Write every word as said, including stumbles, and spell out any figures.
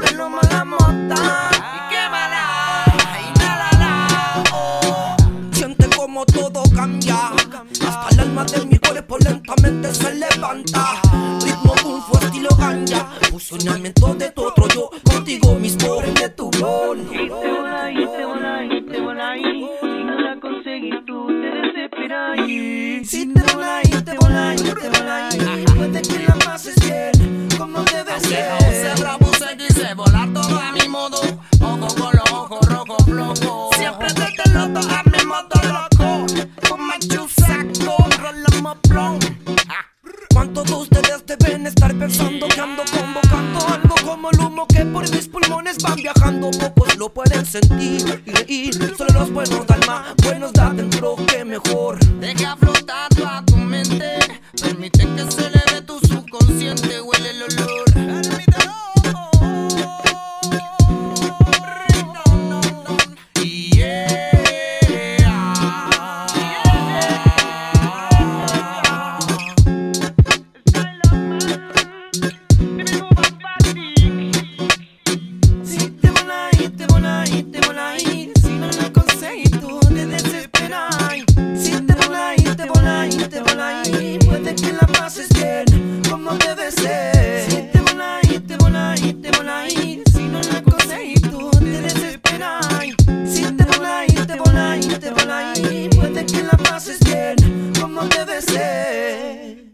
prendo más la mota y quémala, inhalala, oh. Siente como todo cambia, hasta el alma de mi cuerpo lentamente se levanta. Ritmo boom, fue estilo ganja, fusionamiento de tu otro yo, contigo mismo prende tu bol. Y te vola ahí, te vola ahí, te vola ahí. Si no la conseguís tú te desesperas. Si te vola ahí, te vola ahí, te vola ahí. Puede que la pases bien, como debe ser. Cerramos, se quise volar todo a mi modo. Ojo con los ojos rojos flojos. Siempre desde el loto a mi modo loco. Con machusaco, rolamos plom. ¿Cuántos de ustedes deben estar pensando que ando convocando algo como el humo que por mis pulmones van viajando? Pocos lo pueden sentir y reír, solo los buenos alma, buenos da dentro.